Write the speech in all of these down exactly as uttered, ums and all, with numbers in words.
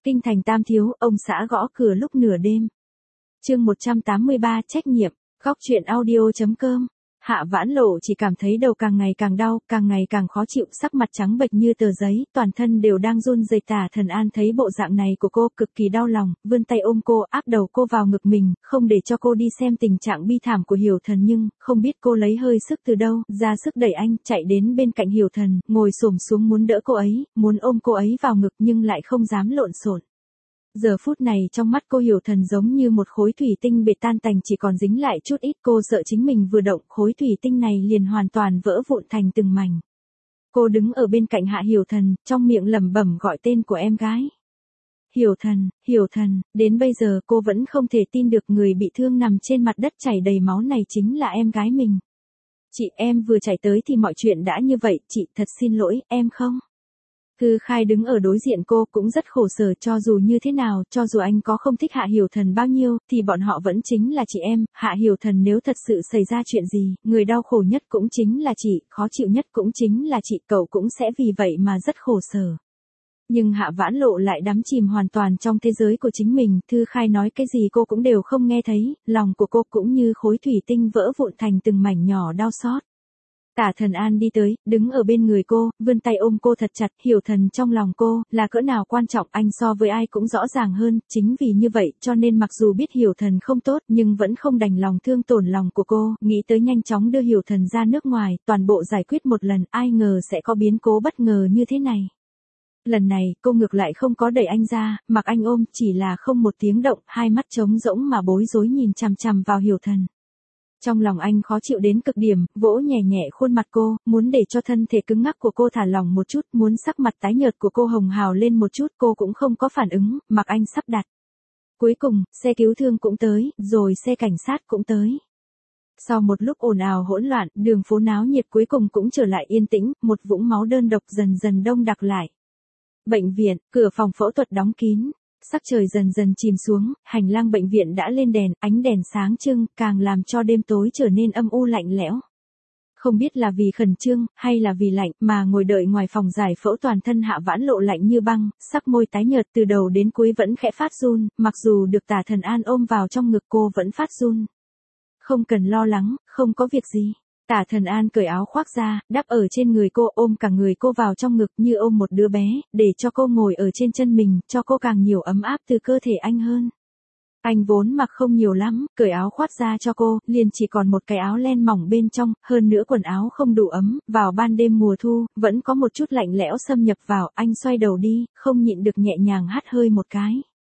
Kinh thành Tam Thiếu, ông xã gõ cửa lúc nửa đêm. Chương một trăm tám mươi ba, trách nhiệm. Góc truyện audio.com. Hạ Vãn Lộ chỉ cảm thấy đầu càng ngày càng đau, càng ngày càng khó chịu, sắc mặt trắng bệch như tờ giấy, toàn thân đều đang run rẩy. Tả Thần An thấy bộ dạng này của cô, cực kỳ đau lòng, vươn tay ôm cô, áp đầu cô vào ngực mình, không để cho cô đi xem tình trạng bi thảm của Hiểu Thần, nhưng không biết cô lấy hơi sức từ đâu, ra sức đẩy anh, chạy đến bên cạnh Hiểu Thần, ngồi xổm xuống muốn đỡ cô ấy, muốn ôm cô ấy vào ngực nhưng lại không dám lộn xộn. Giờ phút này trong mắt cô Hiểu Thần giống như một khối thủy tinh bể tan tành, chỉ còn dính lại chút ít, cô sợ chính mình vừa động, khối thủy tinh này liền hoàn toàn vỡ vụn thành từng mảnh. Cô đứng ở bên cạnh Hạ Hiểu Thần, trong miệng lẩm bẩm gọi tên của em gái. Hiểu Thần, Hiểu Thần, đến bây giờ cô vẫn không thể tin được người bị thương nằm trên mặt đất chảy đầy máu này chính là em gái mình. Chị, em vừa chạy tới thì mọi chuyện đã như vậy, chị thật xin lỗi, em không. Thư Khai đứng ở đối diện cô cũng rất khổ sở, cho dù như thế nào, cho dù anh có không thích Hạ Hiểu Thần bao nhiêu, thì bọn họ vẫn chính là chị em. Hạ Hiểu Thần nếu thật sự xảy ra chuyện gì, người đau khổ nhất cũng chính là chị, khó chịu nhất cũng chính là chị, cậu cũng sẽ vì vậy mà rất khổ sở. Nhưng Hạ Vãn Lộ lại đắm chìm hoàn toàn trong thế giới của chính mình, Thư Khai nói cái gì cô cũng đều không nghe thấy, lòng của cô cũng như khối thủy tinh vỡ vụn thành từng mảnh nhỏ đau xót. Tả Thần An đi tới, đứng ở bên người cô, vươn tay ôm cô thật chặt. Hiểu Thần trong lòng cô, là cỡ nào quan trọng anh so với ai cũng rõ ràng hơn, chính vì như vậy, cho nên mặc dù biết Hiểu Thần không tốt, nhưng vẫn không đành lòng thương tổn lòng của cô, nghĩ tới nhanh chóng đưa Hiểu Thần ra nước ngoài, toàn bộ giải quyết một lần, ai ngờ sẽ có biến cố bất ngờ như thế này. Lần này, cô ngược lại không có đẩy anh ra, mặc anh ôm, chỉ là không một tiếng động, hai mắt trống rỗng mà bối rối nhìn chằm chằm vào Hiểu Thần. Trong lòng anh khó chịu đến cực điểm, vỗ nhẹ nhẹ khuôn mặt cô, muốn để cho thân thể cứng ngắc của cô thả lỏng một chút, muốn sắc mặt tái nhợt của cô hồng hào lên một chút, cô cũng không có phản ứng, mặc anh sắp đặt. Cuối cùng, xe cứu thương cũng tới, rồi xe cảnh sát cũng tới. Sau một lúc ồn ào hỗn loạn, đường phố náo nhiệt cuối cùng cũng trở lại yên tĩnh, một vũng máu đơn độc dần dần đông đặc lại. Bệnh viện, cửa phòng phẫu thuật đóng kín. Sắc trời dần dần chìm xuống, hành lang bệnh viện đã lên đèn, ánh đèn sáng trưng, càng làm cho đêm tối trở nên âm u lạnh lẽo. Không biết là vì khẩn trương, hay là vì lạnh, mà ngồi đợi ngoài phòng giải phẫu toàn thân Hạ Vãn Lộ lạnh như băng, sắc môi tái nhợt từ đầu đến cuối vẫn khẽ phát run, mặc dù được Tả Thần An ôm vào trong ngực cô vẫn phát run. Không cần lo lắng, không có việc gì. Tả Thần An cởi áo khoác ra, đắp ở trên người cô, ôm cả người cô vào trong ngực như ôm một đứa bé, để cho cô ngồi ở trên chân mình, cho cô càng nhiều ấm áp từ cơ thể anh hơn. Anh vốn mặc không nhiều lắm, cởi áo khoác ra cho cô, liền chỉ còn một cái áo len mỏng bên trong, hơn nữa quần áo không đủ ấm, vào ban đêm mùa thu, vẫn có một chút lạnh lẽo xâm nhập vào, anh xoay đầu đi, không nhịn được nhẹ nhàng hắt hơi một cái.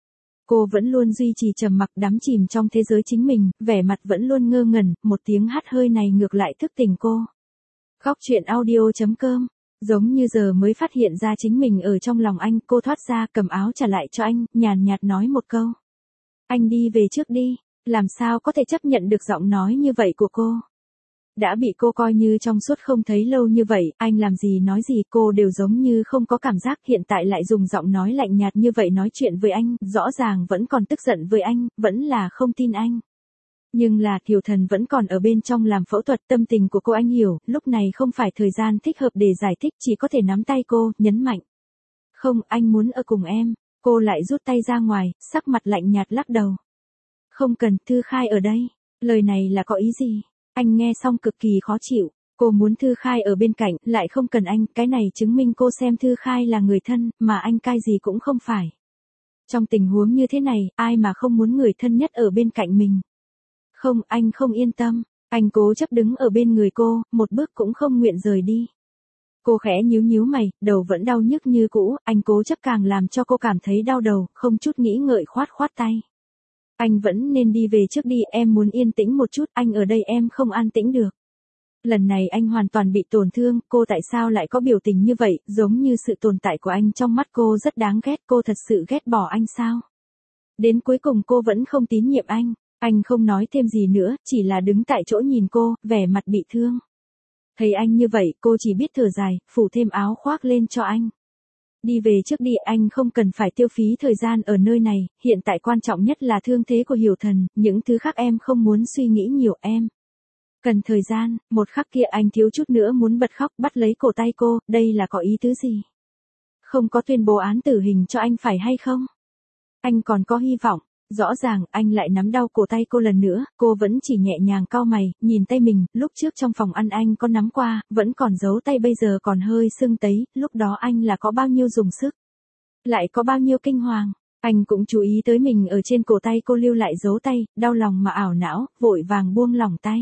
Cô vẫn luôn duy trì trầm mặc đắm chìm trong thế giới chính mình, vẻ mặt vẫn luôn ngơ ngẩn, một tiếng hắt hơi này ngược lại thức tỉnh cô. Góc truyện audio.com. Giống như giờ mới phát hiện ra chính mình ở trong lòng anh, cô thoát ra, cầm áo trả lại cho anh, nhàn nhạt nói một câu. Anh đi về trước đi, làm sao có thể chấp nhận được giọng nói như vậy của cô. Đã bị cô coi như trong suốt không thấy lâu như vậy, anh làm gì nói gì cô đều giống như không có cảm giác, hiện tại lại dùng giọng nói lạnh nhạt như vậy nói chuyện với anh, rõ ràng vẫn còn tức giận với anh, vẫn là không tin anh. Nhưng là Hiểu Thần vẫn còn ở bên trong làm phẫu thuật, tâm tình của cô anh hiểu, lúc này không phải thời gian thích hợp để giải thích, chỉ có thể nắm tay cô, nhấn mạnh. Không, anh muốn ở cùng em, cô lại rút tay ra ngoài, sắc mặt lạnh nhạt lắc đầu. Không cần, Thư Khai ở đây, lời này là có ý gì? Anh nghe xong cực kỳ khó chịu, cô muốn Thư Khai ở bên cạnh, lại không cần anh, cái này chứng minh cô xem Thư Khai là người thân, mà anh cai gì cũng không phải. Trong tình huống như thế này, ai mà không muốn người thân nhất ở bên cạnh mình. Không, anh không yên tâm, anh cố chấp đứng ở bên người cô, một bước cũng không nguyện rời đi. Cô khẽ nhíu nhíu mày, đầu vẫn đau nhức như cũ, anh cố chấp càng làm cho cô cảm thấy đau đầu, không chút nghĩ ngợi khoát khoát tay. Anh vẫn nên đi về trước đi, em muốn yên tĩnh một chút, anh ở đây em không an tĩnh được. Lần này anh hoàn toàn bị tổn thương, cô tại sao lại có biểu tình như vậy, giống như sự tồn tại của anh trong mắt cô rất đáng ghét, cô thật sự ghét bỏ anh sao? Đến cuối cùng cô vẫn không tín nhiệm anh, anh không nói thêm gì nữa, chỉ là đứng tại chỗ nhìn cô, vẻ mặt bị thương. Thấy anh như vậy, cô chỉ biết thở dài, phủ thêm áo khoác lên cho anh. Đi về trước đi, anh không cần phải tiêu phí thời gian ở nơi này, hiện tại quan trọng nhất là thương thế của Hiểu Thần, những thứ khác em không muốn suy nghĩ nhiều em. Cần thời gian, một khắc kia anh thiếu chút nữa muốn bật khóc, bắt lấy cổ tay cô, đây là có ý tứ gì? Không có tuyên bố án tử hình cho anh phải hay không? Anh còn có hy vọng. Rõ ràng, anh lại nắm đau cổ tay cô lần nữa, cô vẫn chỉ nhẹ nhàng cau mày, nhìn tay mình, lúc trước trong phòng ăn anh có nắm qua, vẫn còn giấu tay bây giờ còn hơi sưng tấy, lúc đó anh là có bao nhiêu dùng sức. Lại có bao nhiêu kinh hoàng. Anh cũng chú ý tới mình ở trên cổ tay cô lưu lại dấu tay, đau lòng mà ảo não, vội vàng buông lỏng tay.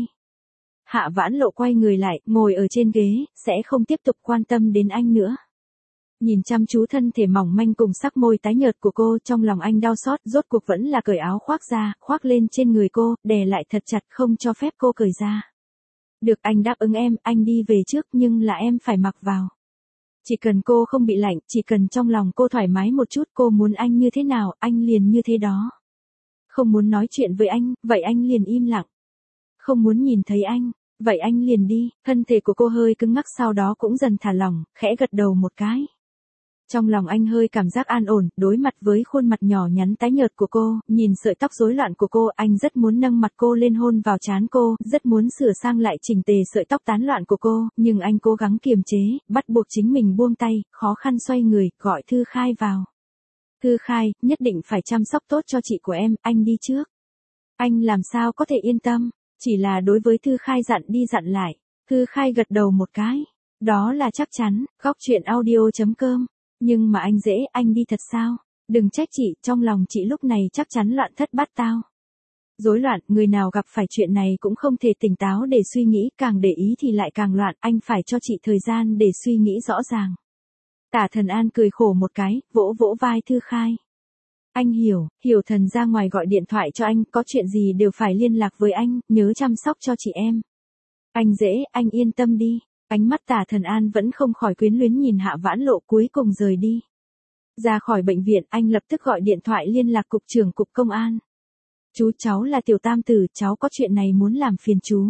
Hạ Vãn Lộ quay người lại, ngồi ở trên ghế, sẽ không tiếp tục quan tâm đến anh nữa. Nhìn chăm chú thân thể mỏng manh cùng sắc môi tái nhợt của cô, trong lòng anh đau xót, rốt cuộc vẫn là cởi áo khoác ra, khoác lên trên người cô, đè lại thật chặt không cho phép cô cởi ra. Được, anh đáp ứng em, anh đi về trước nhưng là em phải mặc vào. Chỉ cần cô không bị lạnh, chỉ cần trong lòng cô thoải mái một chút, cô muốn anh như thế nào, anh liền như thế đó. Không muốn nói chuyện với anh, vậy anh liền im lặng. Không muốn nhìn thấy anh, vậy anh liền đi. Thân thể của cô hơi cứng ngắc, sau đó cũng dần thả lỏng, khẽ gật đầu một cái. Trong lòng anh hơi cảm giác an ổn, đối mặt với khuôn mặt nhỏ nhắn tái nhợt của cô, nhìn sợi tóc rối loạn của cô, anh rất muốn nâng mặt cô lên hôn vào trán cô, rất muốn sửa sang lại chỉnh tề sợi tóc tán loạn của cô, nhưng anh cố gắng kiềm chế, bắt buộc chính mình buông tay, khó khăn xoay người, gọi Thư Khai vào. Thư Khai, nhất định phải chăm sóc tốt cho chị của em, anh đi trước. Anh làm sao có thể yên tâm, chỉ là đối với Thư Khai dặn đi dặn lại. Thư Khai gật đầu một cái, đó là chắc chắn. Góc truyện audio chấm com. Nhưng mà anh dễ, anh đi thật sao? Đừng trách chị, trong lòng chị lúc này chắc chắn loạn thất bát tao. Rối loạn, người nào gặp phải chuyện này cũng không thể tỉnh táo để suy nghĩ, càng để ý thì lại càng loạn, anh phải cho chị thời gian để suy nghĩ rõ ràng. Tả Thần An cười khổ một cái, vỗ vỗ vai Thư Khai. Anh hiểu, Hiểu Thần ra ngoài gọi điện thoại cho anh, có chuyện gì đều phải liên lạc với anh, nhớ chăm sóc cho chị em. Anh dễ, anh yên tâm đi. Ánh mắt Tả Thần An vẫn không khỏi quyến luyến nhìn Hạ Vãn Lộ, cuối cùng rời đi. Ra khỏi bệnh viện, anh lập tức gọi điện thoại liên lạc cục trưởng cục công an. Chú, cháu là Tiểu Tam Tử, cháu có chuyện này muốn làm phiền chú.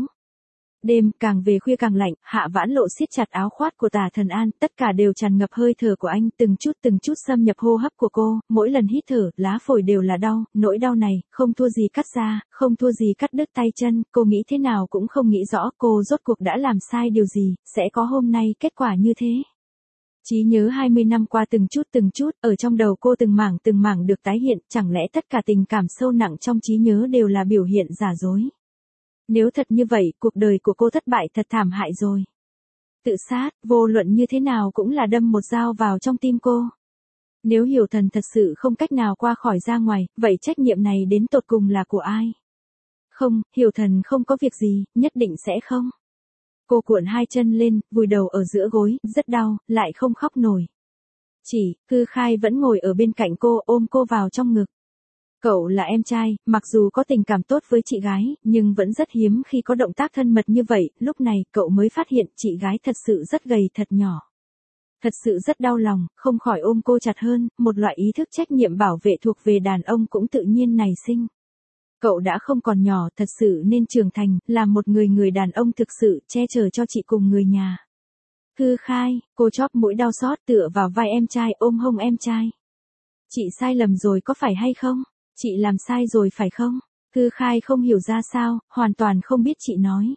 Đêm, càng về khuya càng lạnh, Hạ Vãn Lộ siết chặt áo khoác của Tả Thần An, tất cả đều tràn ngập hơi thở của anh, từng chút từng chút xâm nhập hô hấp của cô, mỗi lần hít thở, lá phổi đều là đau, nỗi đau này, không thua gì cắt da, không thua gì cắt đứt tay chân, cô nghĩ thế nào cũng không nghĩ rõ cô rốt cuộc đã làm sai điều gì, sẽ có hôm nay kết quả như thế. Trí nhớ hai mươi năm qua từng chút từng chút, ở trong đầu cô từng mảng từng mảng được tái hiện, chẳng lẽ tất cả tình cảm sâu nặng trong trí nhớ đều là biểu hiện giả dối? Nếu thật như vậy, cuộc đời của cô thất bại thật thảm hại rồi. Tự sát, vô luận như thế nào cũng là đâm một dao vào trong tim cô. Nếu Hiểu Thần thật sự không cách nào qua khỏi ra ngoài, vậy trách nhiệm này đến tột cùng là của ai? Không, Hiểu Thần không có việc gì, nhất định sẽ không. Cô cuộn hai chân lên, vùi đầu ở giữa gối, rất đau, lại không khóc nổi. Chỉ, Thư Khai vẫn ngồi ở bên cạnh cô, ôm cô vào trong ngực. Cậu là em trai, mặc dù có tình cảm tốt với chị gái, nhưng vẫn rất hiếm khi có động tác thân mật như vậy, lúc này cậu mới phát hiện chị gái thật sự rất gầy thật nhỏ. Thật sự rất đau lòng, không khỏi ôm cô chặt hơn, một loại ý thức trách nhiệm bảo vệ thuộc về đàn ông cũng tự nhiên nảy sinh. Cậu đã không còn nhỏ, thật sự nên trưởng thành, là một người người đàn ông thực sự, che chở cho chị cùng người nhà. Thư Khai, cô chóp mũi đau xót tựa vào vai em trai, ôm hông em trai. Chị sai lầm rồi có phải hay không? Chị làm sai rồi phải không? Thư Khai không hiểu ra sao, hoàn toàn không biết chị nói.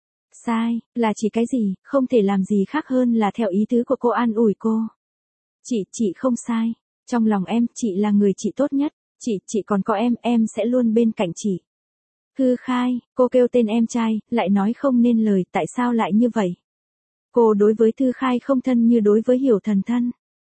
Sai, là chỉ cái gì, không thể làm gì khác hơn là theo ý tứ của cô an ủi cô. Chị, chị không sai. Trong lòng em, chị là người chị tốt nhất. Chị, chị còn có em, em sẽ luôn bên cạnh chị. Thư Khai, cô kêu tên em trai, lại nói không nên lời, tại sao lại như vậy? Cô đối với Thư Khai không thân như đối với Hiểu Thần thân.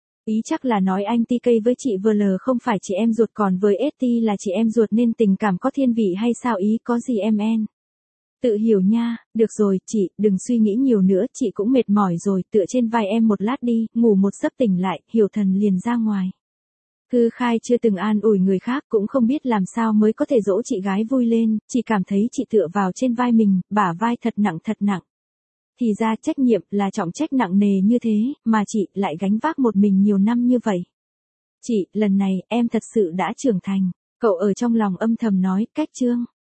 Ý chắc là nói anh tê ca với chị vê lờ không phải chị em ruột, còn với ét tê là chị em ruột nên tình cảm có thiên vị hay sao, ý có gì em en? Tự hiểu nha, được rồi, chị, đừng suy nghĩ nhiều nữa, chị cũng mệt mỏi rồi, tựa trên vai em một lát đi, ngủ một giấc tỉnh lại, Hiểu Thần liền ra ngoài. Thư Khai chưa từng an ủi người khác, cũng không biết làm sao mới có thể dỗ chị gái vui lên, chỉ cảm thấy chị tựa vào trên vai mình, bả vai thật nặng thật nặng. Thì ra trách nhiệm là trọng trách nặng nề như thế, mà chị lại gánh vác một mình nhiều năm như vậy. Chị, lần này, em thật sự đã trưởng thành. Cậu ở trong lòng âm thầm nói, cách chương.